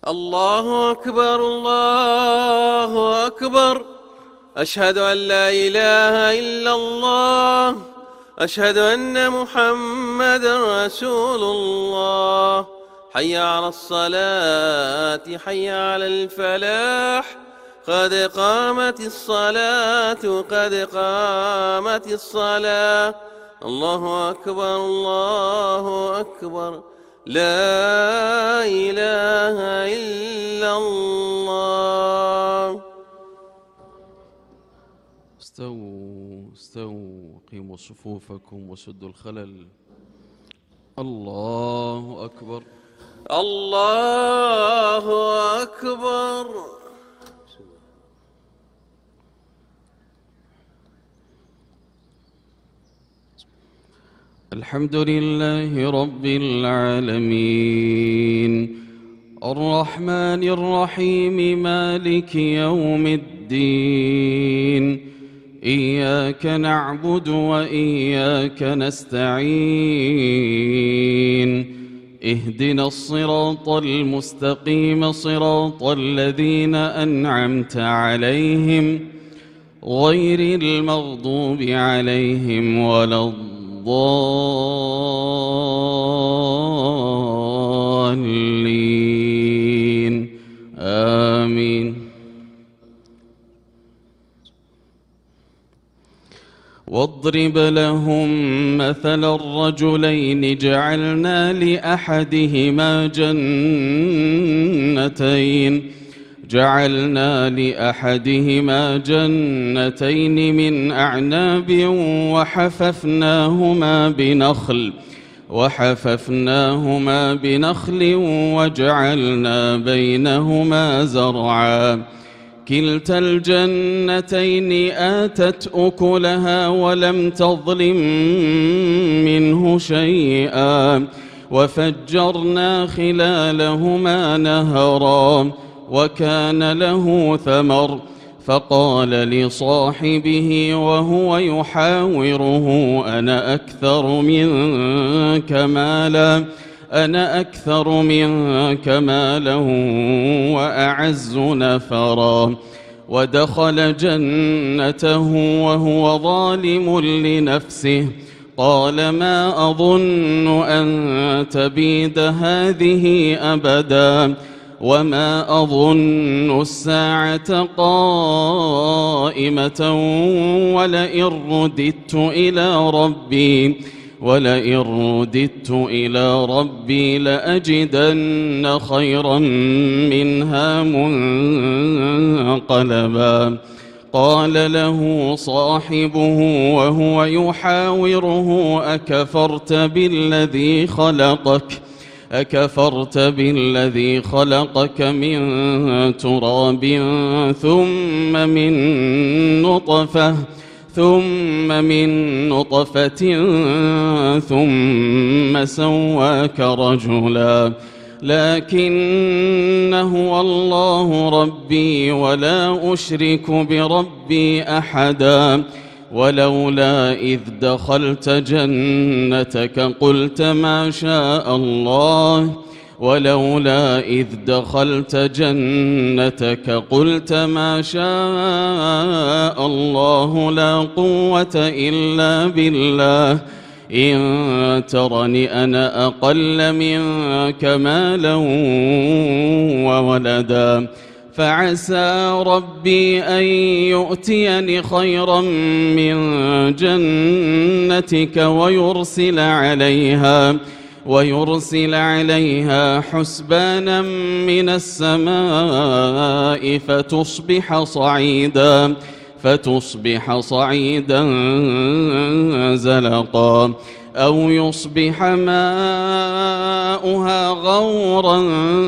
الله أكبر الله أكبر. أشهد أن لا إله إلا الله. أشهد أن محمدا رسول الله. حي على الصلاة حي على الفلاح. قد قامت الصلاة قد قامت الصلاة. الله أكبر الله أكبر. لا إله إلا الله. استووا استووا، قيموا صفوفكم وسدوا الخلل. الله أكبر الله أكبر. الحمد لله رب العالمين، الرحمن الرحيم، مالك يوم الدين. إياك نعبد وإياك نستعين. اهدنا الصراط المستقيم، صراط الذين أنعمت عليهم غير المغضوب عليهم ولا الضالين. آمين. واضرب لهم مثل الرجلين جعلنا لأحدهما جنتين من أعناب وحففناهما بنخل وجعلنا بينهما زرعا. كلتا الجنتين آتت أكلها ولم تظلم منه شيئا، وفجرنا خلالهما نهرا، وكان له ثمر، فقال لصاحبه وهو يحاوره أنا أكثر منك مالا وأعز نفرا. ودخل جنته وهو ظالم لنفسه، قال ما أظن أن تبيد هذه أبدا، وما أظن الساعة قائمة، ولئن رددت إلى ربي لأجدن خيرا منها منقلبا. قال له صاحبه وهو يحاوره أكفرت بالذي خلقك من تراب ثم من نطفة ثم سواك رجلا. لكن هو الله ربي ولا أشرك بربي أحدا. ولولا إذ دخلت جنتك قلت ما شاء الله لا قوة إلا بالله. إن ترني أنا أقل منك مالا وولدا، فعسى ربي أن يؤتيني خيرا من جنتك ويرسل عليها حسبانا من السماء فتصبح صعيدا زلقا، أو يصبح ماؤها غورا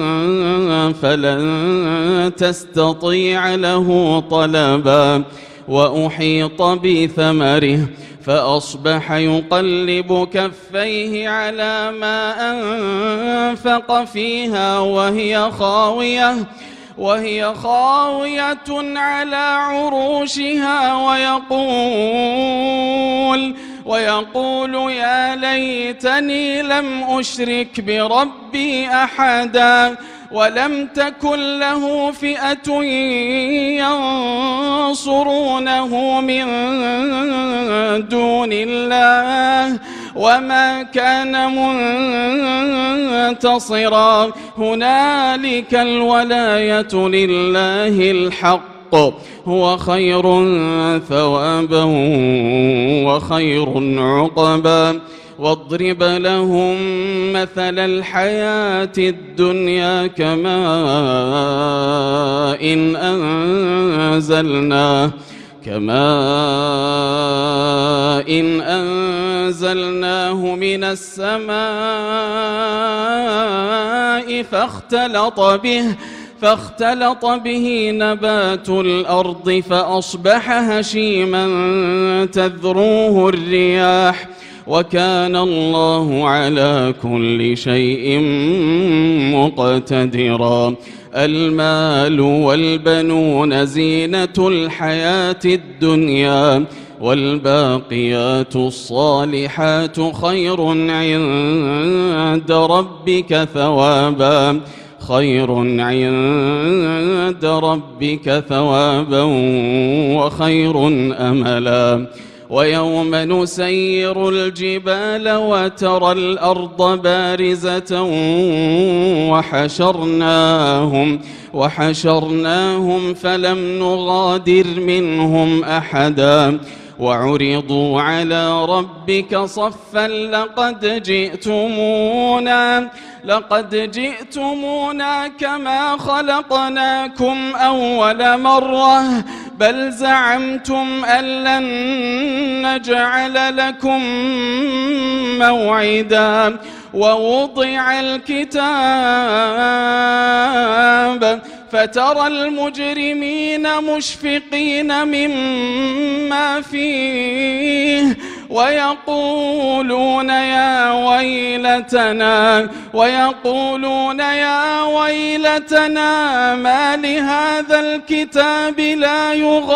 فلن تستطيع له طلبا. وأحيط بثمره فأصبح يقلب كفيه على ما أنفق فيها وهي خاوية على عروشها ويقول يا ليتني لم أشرك بربي أحدا. ولم تكن له فئة ينصرونه من دون الله وما كان منتصرا. هنالك الولاية لله الحق، هو خير ثوابا وخير عقبا. واضرب لهم مثل الحياة الدنيا كماء إن أنزلناه من السماء فاختلط به نبات الأرض فأصبح هشيما تذروه الرياح وكان الله على كل شيء مقتدرا. المال والبنون زينة الحياة الدنيا والباقيات الصالحات خير عند ربك ثوابا وخير أملا. ويوم نسير الجبال وترى الأرض بارزة وحشرناهم فلم نغادر منهم أحدا وعرضوا على ربك صفا لقد جئتمونا كما خلقناكم أول مرة بل زعمتم أن لن نجعل لكم موعدا. ووضع الكتاب فترى المجرمين مشفقين مما فيه ويقولون يا ويلتنا ما لهذا الكتاب لا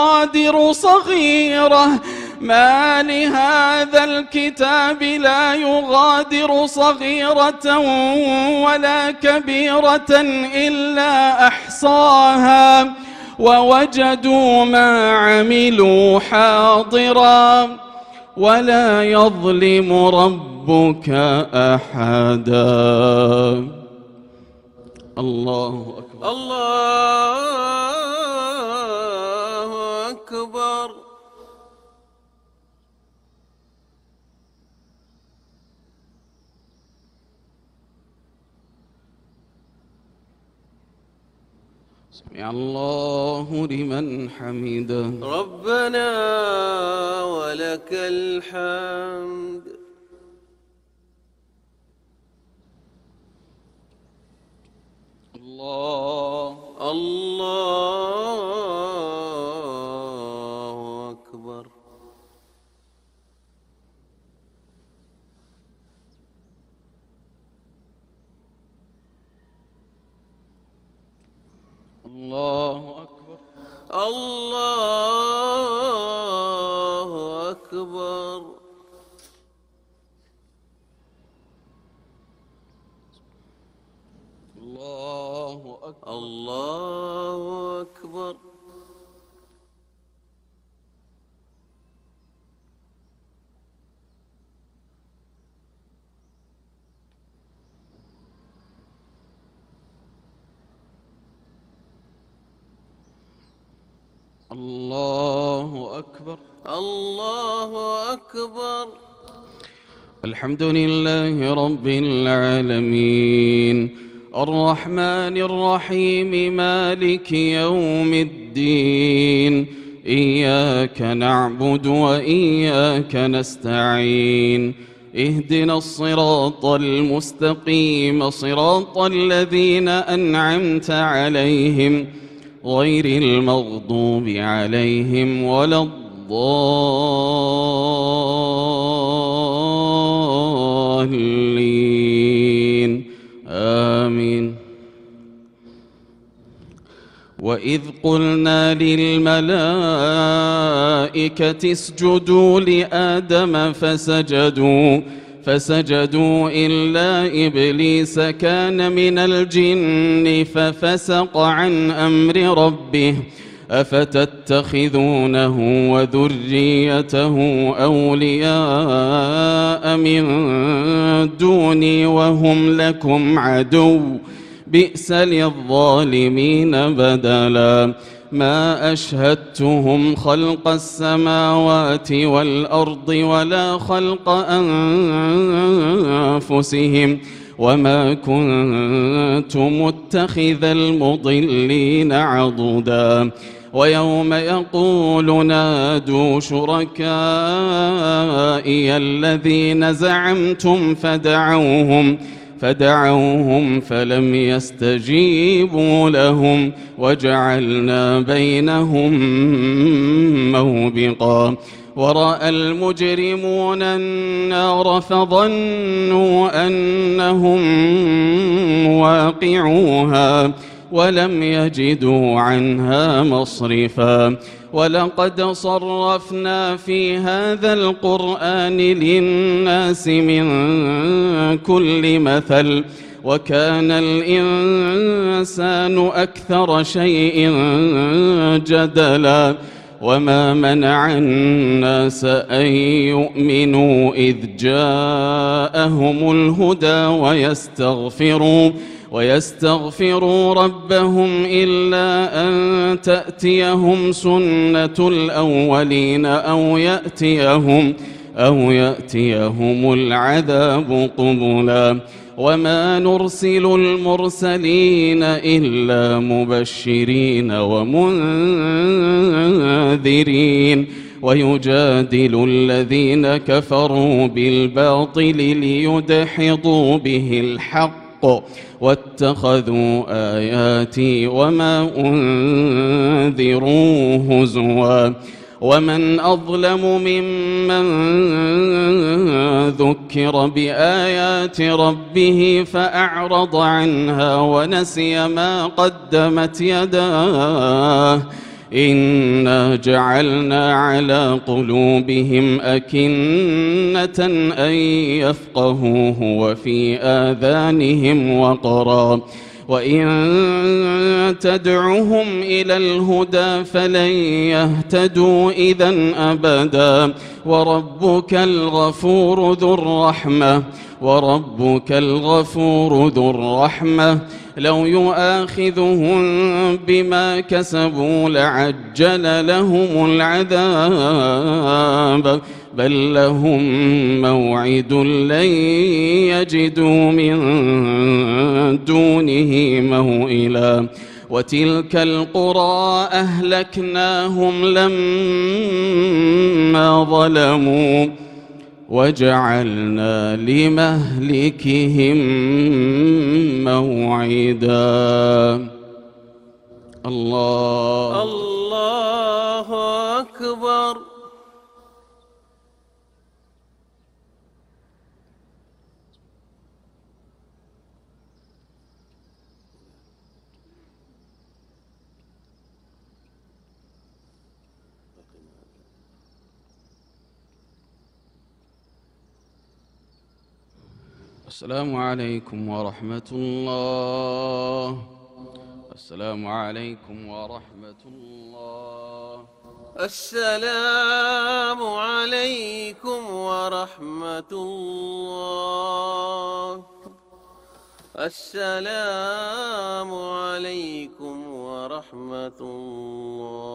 يغادر صغيرة ولا كبيرة إلا أحصاها ووجدوا ما عملوا حاضرا ولا يظلم ربك أحدا. الله أكبر. الله أكبر. سمع الله لمن حمده. ربنا ولك الحمد. الله أكبر. الله أكبر. الله أكبر. الله أكبر. الله أكبر. الله أكبر. الله أكبر. الحمد لله رب العالمين الرحمن الرحيم مالك يوم الدين إياك نعبد وإياك نستعين اهدنا الصراط المستقيم صراط الذين أنعمت عليهم غير المغضوب عليهم ولا الضالين آمين. وإذ قلنا للملائكة اسجدوا لآدم فسجدوا إلا إبليس كان من الجن ففسق عن أمر ربه أفتتخذونه وذريته أولياء من دوني وهم لكم عدو بئس للظالمين بدلا ما أشهدتهم خلق السماوات والأرض ولا خلق أنفسهم وما كنت متخذ المضلين عضدا ويوم يقول نادوا شركائي الذين زعمتم فدعوهم فلم يستجيبوا لهم وجعلنا بينهم موبقا ورأى المجرمون النار فظنوا أنهم واقعوها ولم يجدوا عنها مصرفا ولقد صرفنا في هذا القرآن للناس من كل مثل وكان الإنسان أكثر شيء جدلا وما منع الناس أن يؤمنوا إذ جاءهم الهدى ويستغفروا ربهم إلا أن تأتيهم سنة الأولين أو يأتيهم العذاب قبلا وما نرسل المرسلين إلا مبشرين ومنذرين ويجادل الذين كفروا بالباطل ليدحضوا به الحق واتخذوا آياتي وما أنذروا هزوا ومن أظلم ممن ذكر بآيات ربه فأعرض عنها ونسي ما قدمت يداه إنا جعلنا على قلوبهم أكنة أن يفقهوه وفي آذانهم وقرا وإن تدعهم إلى الهدى فلن يهتدوا إذن أبدا وربك الغفور ذو الرحمة لو يؤاخذهم بما كسبوا لعجل لهم العذاب بل لهم موعد لن يجدوا من دونه موئلا وتلك القرى أهلكناهم لما ظلموا وجعلنا لمهلكهم موعدا الله أكبر. السلام عليكم ورحمة الله. السلام عليكم ورحمة الله. السلام عليكم ورحمة الله. السلام عليكم ورحمة الله.